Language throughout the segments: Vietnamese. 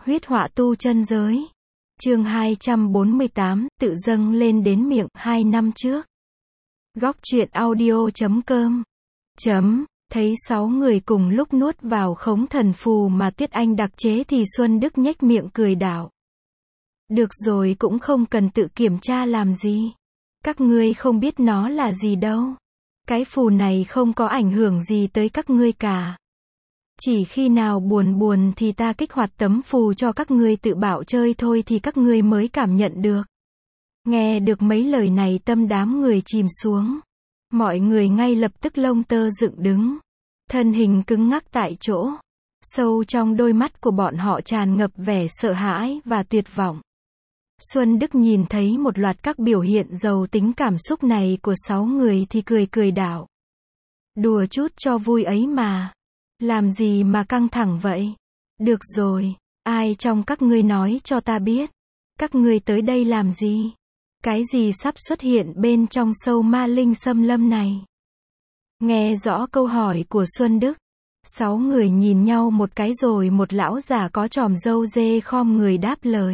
Huyết họa tu chân giới. Chương 248, tự dâng lên đến miệng, 2 năm trước. Góc truyện audio.com. Thấy 6 người cùng lúc nuốt vào khống thần phù mà Tuyết Anh đặc chế thì Xuân Đức nhếch miệng cười đảo. Được rồi, cũng không cần tự kiểm tra làm gì. Các ngươi không biết nó là gì đâu. Cái phù này không có ảnh hưởng gì tới các ngươi cả. Chỉ khi nào buồn thì ta kích hoạt tấm phù cho các ngươi tự bảo chơi thôi thì các ngươi mới cảm nhận được. Nghe được mấy lời này tâm đám người chìm xuống. Mọi người ngay lập tức lông tơ dựng đứng. Thân hình cứng ngắc tại chỗ. Sâu trong đôi mắt của bọn họ tràn ngập vẻ sợ hãi và tuyệt vọng. Xuân Đức nhìn thấy một loạt các biểu hiện giàu tính cảm xúc này của 6 người thì cười đảo. Đùa chút cho vui ấy mà. Làm gì mà căng thẳng vậy? Được rồi, ai trong các ngươi nói cho ta biết. Các ngươi tới đây làm gì? Cái gì sắp xuất hiện bên trong sâu ma linh xâm lâm này? Nghe rõ câu hỏi của Xuân Đức. 6 người nhìn nhau một cái rồi một lão già có chòm râu dê khom người đáp lời.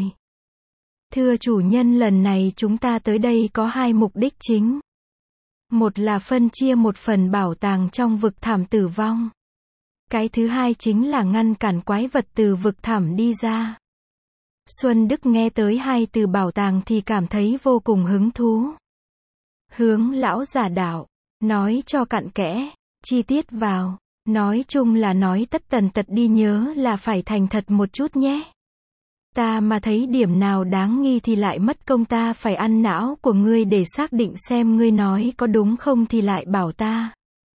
Thưa chủ nhân, lần này chúng ta tới đây có 2 mục đích chính. Một là phân chia một phần bảo tàng trong vực thẳm tử vong. Cái thứ hai chính là ngăn cản quái vật từ vực thẳm đi ra. Xuân Đức nghe tới 2 từ bảo tàng thì cảm thấy vô cùng hứng thú. Hướng lão giả đảo, nói cho cặn kẽ, chi tiết vào, nói chung là nói tất tần tật đi, nhớ là phải thành thật một chút nhé. Ta mà thấy điểm nào đáng nghi thì lại mất công ta phải ăn não của ngươi để xác định xem ngươi nói có đúng không thì lại bảo ta.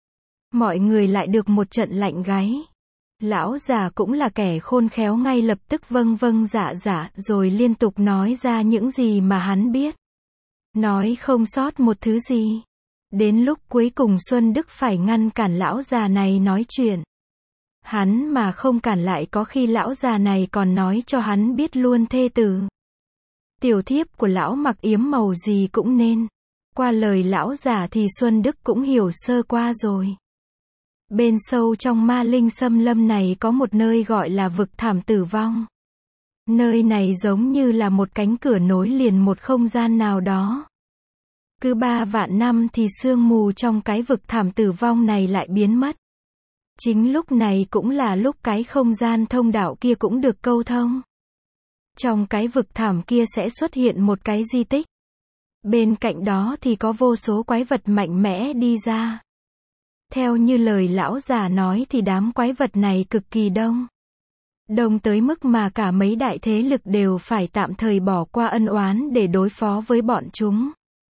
Mọi người lại được một trận lạnh gáy. Lão già cũng là kẻ khôn khéo, ngay lập tức vâng dạ rồi liên tục nói ra những gì mà hắn biết. Nói không sót một thứ gì. Đến lúc cuối cùng Xuân Đức phải ngăn cản lão già này nói chuyện. Hắn mà không cản lại có khi lão già này còn nói cho hắn biết luôn thê tử. Tiểu thiếp của lão mặc yếm màu gì cũng nên. Qua lời lão già thì Xuân Đức cũng hiểu sơ qua rồi. Bên sâu trong ma linh xâm lâm này có một nơi gọi là vực thẳm tử vong. Nơi này giống như là một cánh cửa nối liền một không gian nào đó. Cứ 3 vạn năm thì sương mù trong cái vực thẳm tử vong này lại biến mất. Chính lúc này cũng là lúc cái không gian thông đạo kia cũng được câu thông. Trong cái vực thẳm kia sẽ xuất hiện một cái di tích. Bên cạnh đó thì có vô số quái vật mạnh mẽ đi ra. Theo như lời lão già nói thì đám quái vật này cực kỳ đông. Đông tới mức mà cả mấy đại thế lực đều phải tạm thời bỏ qua ân oán để đối phó với bọn chúng.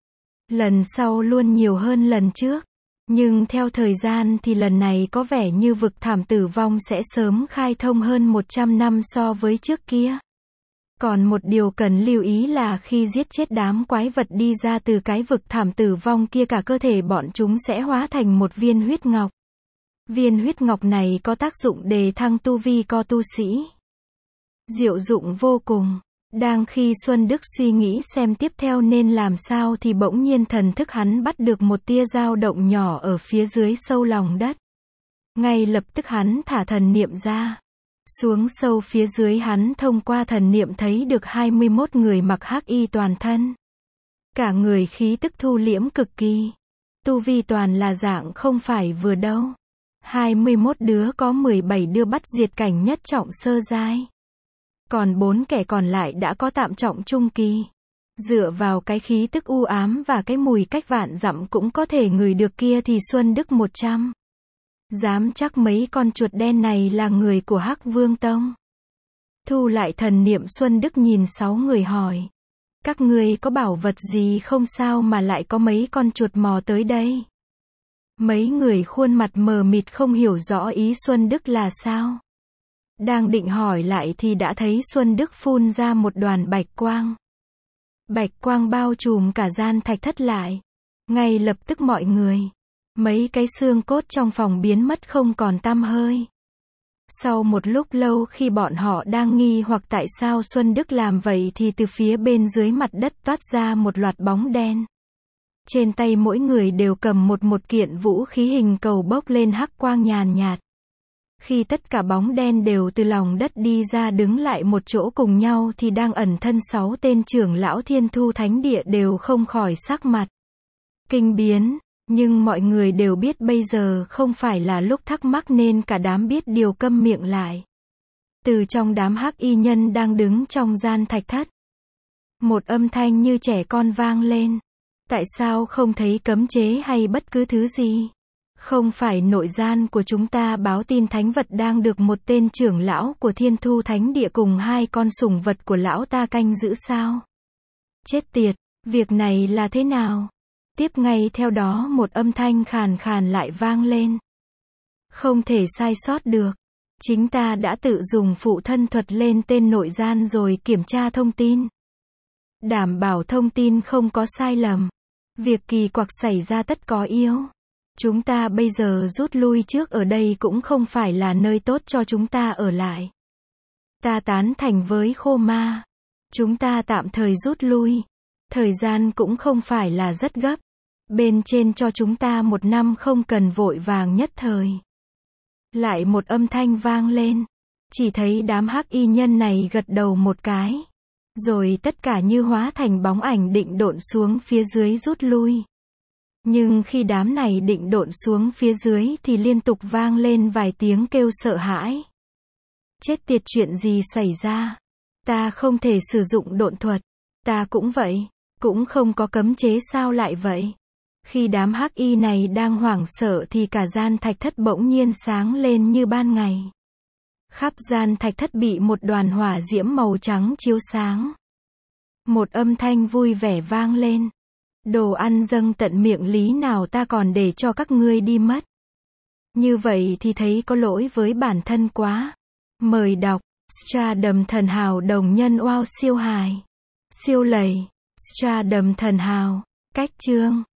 Lần sau luôn nhiều hơn lần trước. Nhưng theo thời gian thì lần này có vẻ như vực thẳm tử vong sẽ sớm khai thông hơn 100 năm so với trước kia. Còn một điều cần lưu ý là khi giết chết đám quái vật đi ra từ cái vực thẳm tử vong kia, cả cơ thể bọn chúng sẽ hóa thành một viên huyết ngọc. Viên huyết ngọc này có tác dụng đề thăng tu vi cho tu sĩ. Diệu dụng vô cùng. Đang khi Xuân Đức suy nghĩ xem tiếp theo nên làm sao thì bỗng nhiên thần thức hắn bắt được một tia dao động nhỏ ở phía dưới sâu lòng đất. Ngay lập tức hắn thả thần niệm ra. Xuống sâu phía dưới hắn thông qua thần niệm thấy được 21 người mặc hắc y toàn thân. Cả người khí tức thu liễm cực kỳ. Tu vi toàn là dạng không phải vừa đâu. 21 đứa có 17 đứa bắt diệt cảnh nhất trọng sơ giai. Còn 4 kẻ còn lại đã có tạm trọng trung kỳ. Dựa vào cái khí tức u ám và cái mùi cách vạn dặm cũng có thể ngửi được kia thì Xuân Đức 100. Dám chắc mấy con chuột đen này là người của Hắc Vương Tông. Thu lại thần niệm, Xuân Đức nhìn 6 người hỏi. Các ngươi có bảo vật gì không sao mà lại có mấy con chuột mò tới đây? Mấy người khuôn mặt mờ mịt không hiểu rõ ý Xuân Đức là sao. Đang định hỏi lại thì đã thấy Xuân Đức phun ra một đoàn bạch quang. Bạch quang bao trùm cả gian thạch thất lại. Ngay lập tức mấy cái xương cốt trong phòng biến mất không còn tăm hơi. Sau một lúc lâu khi bọn họ đang nghi hoặc tại sao Xuân Đức làm vậy thì từ phía bên dưới mặt đất toát ra một loạt bóng đen. Trên tay mỗi người đều cầm một kiện vũ khí hình cầu bốc lên hắc quang nhàn nhạt. Khi tất cả bóng đen đều từ lòng đất đi ra đứng lại một chỗ cùng nhau thì đang ẩn thân 6 tên trưởng lão Thiên Thu Thánh Địa đều không khỏi sắc mặt kinh biến, nhưng mọi người đều biết bây giờ không phải là lúc thắc mắc nên cả đám biết điều câm miệng lại. Từ trong đám hắc y nhân đang đứng trong gian thạch thất, một âm thanh như trẻ con vang lên. Tại sao không thấy cấm chế hay bất cứ thứ gì? Không phải nội gian của chúng ta báo tin thánh vật đang được một tên trưởng lão của Thiên Thu Thánh Địa cùng 2 con sủng vật của lão ta canh giữ sao? Chết tiệt, việc này là thế nào? Tiếp ngay theo đó một âm thanh khàn khàn lại vang lên. Không thể sai sót được. Chính ta đã tự dùng phụ thân thuật lên tên nội gian rồi kiểm tra thông tin. Đảm bảo thông tin không có sai lầm. Việc kỳ quặc xảy ra tất có yếu. Chúng ta bây giờ rút lui trước, ở đây cũng không phải là nơi tốt cho chúng ta ở lại. Ta tán thành với Khô Ma. Chúng ta tạm thời rút lui. Thời gian cũng không phải là rất gấp. Bên trên cho chúng ta 1 năm, không cần vội vàng nhất thời. Lại một âm thanh vang lên. Chỉ thấy đám hắc y nhân này gật đầu một cái. Rồi tất cả như hóa thành bóng ảnh định độn xuống phía dưới rút lui. Nhưng khi đám này định độn xuống phía dưới thì liên tục vang lên vài tiếng kêu sợ hãi. Chết tiệt, chuyện gì xảy ra? Ta không thể sử dụng độn thuật. Ta cũng vậy. Cũng không có cấm chế, sao lại vậy? Khi đám hắc y này đang hoảng sợ thì cả gian thạch thất bỗng nhiên sáng lên như ban ngày. Khắp gian thạch thất bị một đoàn hỏa diễm màu trắng chiếu sáng. Một âm thanh vui vẻ vang lên. Đồ ăn dâng tận miệng, lý nào ta còn để cho các ngươi đi mất. Như vậy thì thấy có lỗi với bản thân quá. Mời đọc Stardom Thần Hào đồng nhân wow siêu hài. Siêu lầy. Stardom Thần Hào. Cách chương